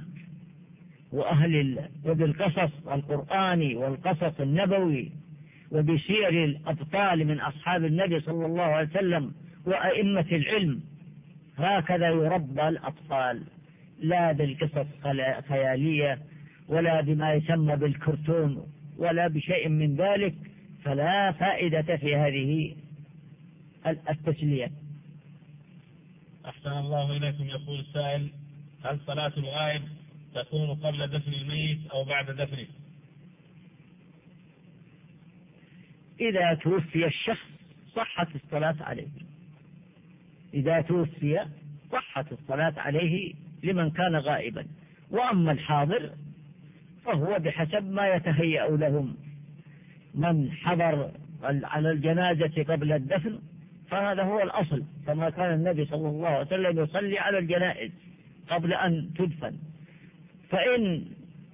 وبالقصص القرآني والقصص النبوي وبسير الأبطال من أصحاب النبي صلى الله عليه وسلم وأئمة العلم. هكذا يربى الأطفال، لا بالقصص خيالية ولا بما يسمى بالكرتون ولا بشيء من ذلك، فلا فائدة في هذه التسلية. أحسن الله إليكم. يقول السائل: هل صلاة الغائب تكون قبل دفن الميت أو بعد دفنه؟ إذا توفي الشخص صحت الصلاة عليه، إذا توفي صحت الصلاة عليه لمن كان غائبا. وأما الحاضر فهو بحسب ما يتهيأ لهم، من حضر على الجنازة قبل الدفن فهذا هو الأصل، كما كان النبي صلى الله عليه وسلم يصلي على الجنائز قبل أن تدفن. فإن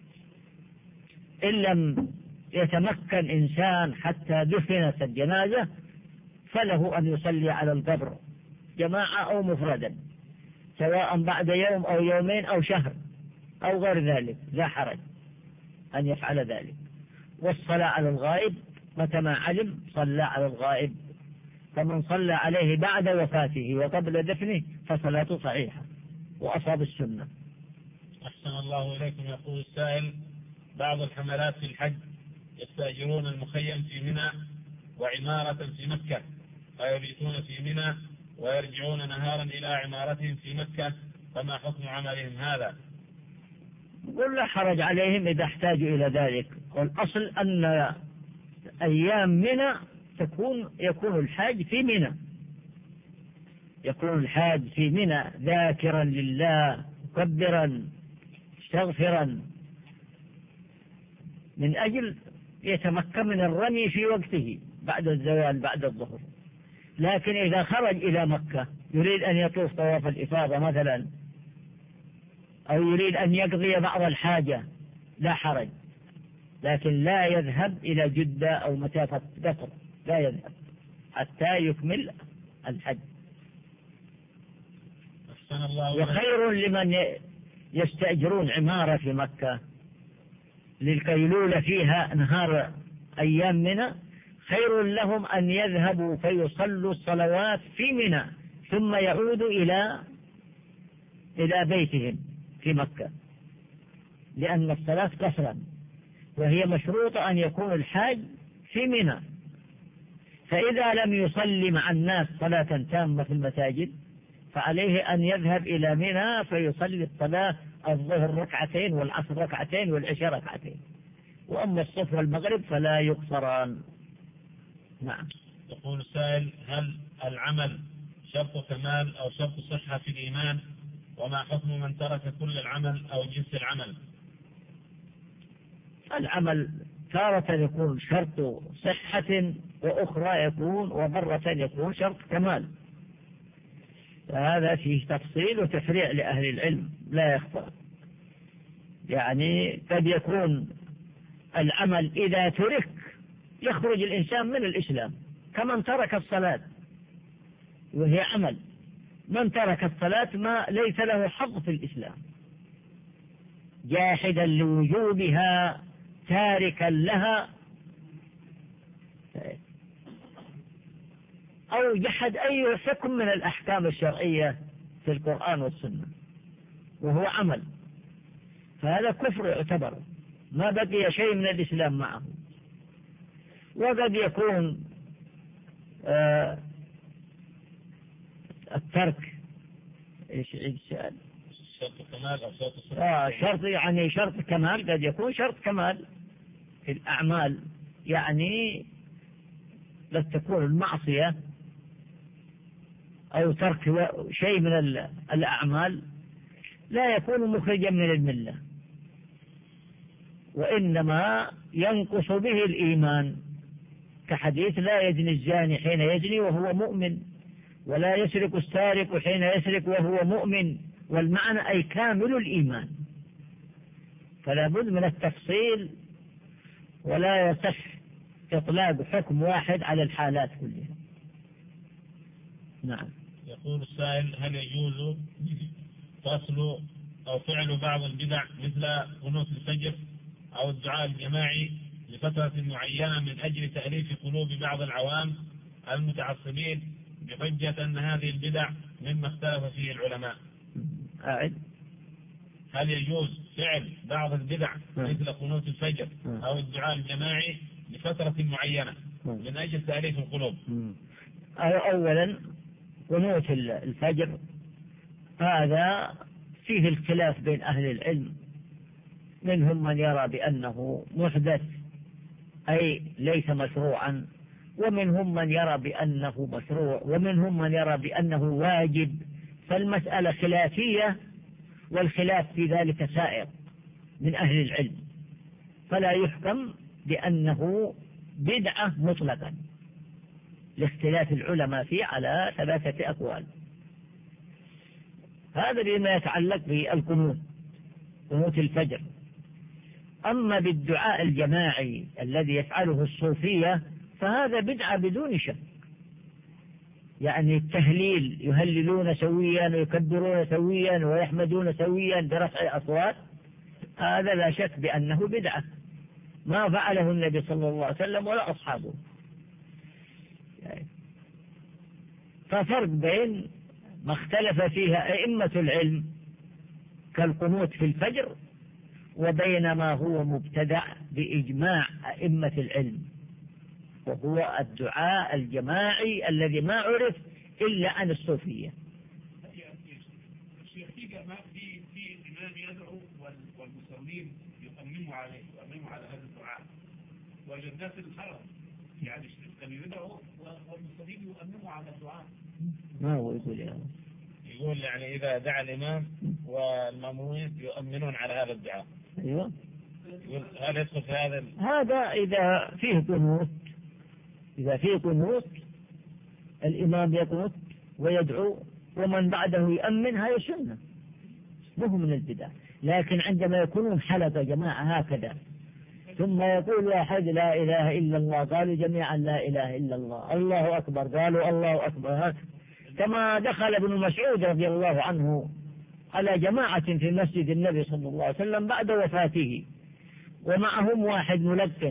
لم يتمكن إنسان حتى دفنت الجنازة فله أن يصلي على القبر جماعة أو مفردا، سواء بعد يوم أو يومين أو شهر أو غير ذلك، لا حرج أن يفعل ذلك. والصلاة على الغائب متى ما علم صلى على الغائب، فمن صلى عليه بعد وفاته وقبل دفنه فصلاته صحيحة وأصاب السنة. أحسن الله إليكم. يقول السائل: بعض الحملات في الحج يستأجرون المخيم في منى وعمارة في مكة، فيبيتون في منى ويرجعون نهارا إلى عمارتهم في مكة، فما حكم عملهم هذا؟ قل لا حرج عليهم إذا احتاجوا إلى ذلك. والأصل أن أيام منى يكون الحاج في منى، يكون الحاج في منى ذاكرا لله مكبرا مستغفرا من أجل يتمكن من الرمي في وقته بعد الزوال بعد الظهر. لكن إذا خرج إلى مكة يريد أن يطوف طواف الإفاضة مثلا، أو يريد أن يقضي بعض الحاجة لا حرج، لكن لا يذهب إلى جدة أو مسافة قصر، لا يذهب حتى يكمل الحج. وخير لمن يستأجرون عمارة في مكة للقيلولة فيها نهار أيام منى خير لهم أن يذهبوا فيصلوا الصلوات في منى ثم يعودوا إلى بيتهم في مكة، لأن الصلاة قصرا وهي مشروطة أن يكون الحاج في منى. فإذا لم يصلي مع الناس صلاة تامة في المساجد فعليه أن يذهب إلى منى فيصلي الصلاة الظهر ركعتين والعصر ركعتين والعشاء ركعتين، وأما الصبح والمغرب فلا يقصران. نعم. يقول السائل: هل العمل شرط كمال أو شرط صحة في الإيمان؟ وما حكم من ترك كل العمل أو جنس العمل؟ العمل تارة يكون شرط صحة وأخرى يكون ومرة يكون شرط كمال، فهذا فيه تفصيل وتفريع لأهل العلم لا يخفى. يعني قد يكون العمل إذا ترك يخرج الإنسان من الإسلام، كمن ترك الصلاة وهي عمل، من ترك الصلاة ما ليس له حظ في الإسلام، جاحدا لوجوبها تاركا لها، أو جحد أي حكم من الأحكام الشرعية في القرآن والسنة وهو عمل، فهذا كفر يعتبر، ما بقي شيء من الإسلام معه. وقد يكون الترك شرط كمال أو شرط صحة. شرط يعني شرط كمال، قد يكون شرط كمال في الأعمال، يعني لا تكون المعصية أو ترك شيء من الأعمال لا يكون مخرجا من الملة، وإنما ينقص به الإيمان، كحديث: لا يزني الزاني حين يزني وهو مؤمن، ولا يسرق السارق حين يسرق وهو مؤمن، والمعنى أي كامل الإيمان. فلا بد من التفصيل، ولا يصح إطلاق حكم واحد على الحالات كلها. نعم. يقول السائل: هل يجوز فصل أو فعل بعض البدع مثل قنوت الفجر أو الدعاء الجماعي لفترة معينة من أجل تأليف قلوب بعض العوام المتعصبين بحجة أن هذه البدع مما اختلف فيه العلماء؟ هل يجوز فعل بعض البدع مثل قنوت الفجر أو الدعاء الجماعي لفترة معينة من أجل تأليف القلوب؟ أولا قنوت الفجر هذا فيه الخلاف بين أهل العلم، منهم من يرى بأنه محدث أي ليس مشروعا، ومنهم من يرى بأنه مشروع، ومنهم من يرى بأنه واجب، فالمسألة خلافية، والخلاف في ذلك سائر من أهل العلم، فلا يحكم بأنه بدعة مطلقا، لاختلاف العلماء فيه على 3 أقوال. هذا بما يتعلق بالقنوت، قنوت الفجر. أما بالدعاء الجماعي الذي يفعله الصوفية فهذا بدعة بدون شك، يعني التهليل، يهللون سويا ويكبرون سويا ويحمدون سويا برفع أصوات، هذا لا شك بأنه بدعة، ما فعله النبي صلى الله عليه وسلم ولا أصحابه. ففرق بين ما اختلف فيها أئمة العلم كالقنوت في الفجر، وبين ما هو مبتدع بإجماع أئمة العلم، وهو الدعاء الجماعي الذي ما عرف إلا عن الصوفية. في إمام يدعو والمصلين يؤمنوا عليه، يؤمنوا على هذا الدعاء، والناس الحرم يعني كانوا يدعوا والمصلين يؤمنوا على الدعاء. ما هو يقول يقول يعني إذا دعا الإمام والمأمومين يؤمنون على هذا الدعاء. أيوة. هل يدخل في هذا؟ هذا إذا فيه قنوت، إذا فيه قنوت الإمام يقنط ويدعو ومن بعده يؤمن، هذا سنة مو من البدع. لكن عندما يكونون حلقة جماعة هكذا ثم يقول واحد لا إله إلا الله، قالوا جميعا لا إله إلا الله، الله أكبر، قالوا الله أكبر، هكذا كما دخل ابن مسعود رضي الله عنه على جماعة في مسجد النبي صلى الله عليه وسلم بعد وفاته، ومعهم واحد ملقن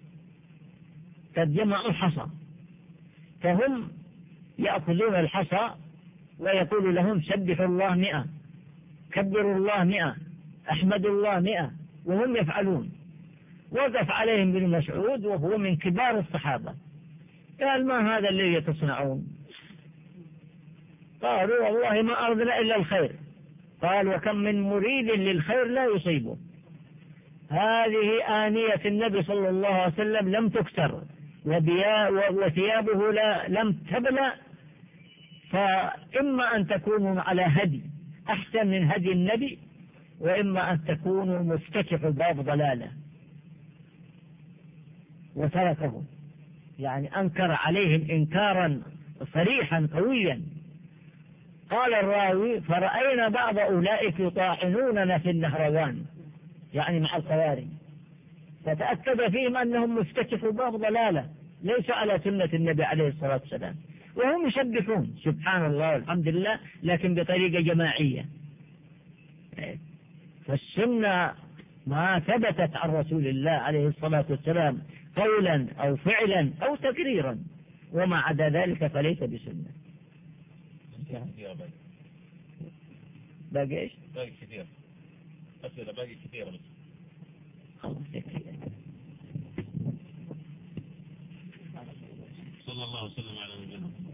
قد جمعوا الحصى، فهم يأخذون الحصى ويقول لهم سبحوا الله 100، كبروا الله 100، أحمدوا الله 100، وهم يفعلون. وقف عليهم ابن مسعود وهو من كبار الصحابة، قال ما هذا الذي تصنعون؟ قالوا والله ما أردنا إلا الخير. قال وكم من مريد للخير لا يصيبه. هذه آنية النبي صلى الله عليه وسلم لم تكسر، وثيابه لم تبلى، فإما أن تكونوا على هدي أحسن من هدي النبي، وإما أن تكونوا مفتتحوا باب ضلالة. وتركه، يعني أنكر عليهم إنكارا صريحا قويا. قال الراوي فرأينا بعض أولئك يطاعنوننا في النهروان، يعني مع الخوارج، فتأكد فيهم أنهم مفتتحوا باب ضلالة ليس على سنة النبي عليه الصلاة والسلام، وهم يسبحون سبحان الله والحمد لله لكن بطريقة جماعية. فالسنة ما ثبتت عن رسول الله عليه الصلاة والسلام قولا أو فعلا أو تقريرا، وما عدا ذلك فليس بسنة. باقي إيش؟ باقي كثير أسئلة، باقي كثيرة بس خلاص يكفي. صلى الله وسلم على نبينا.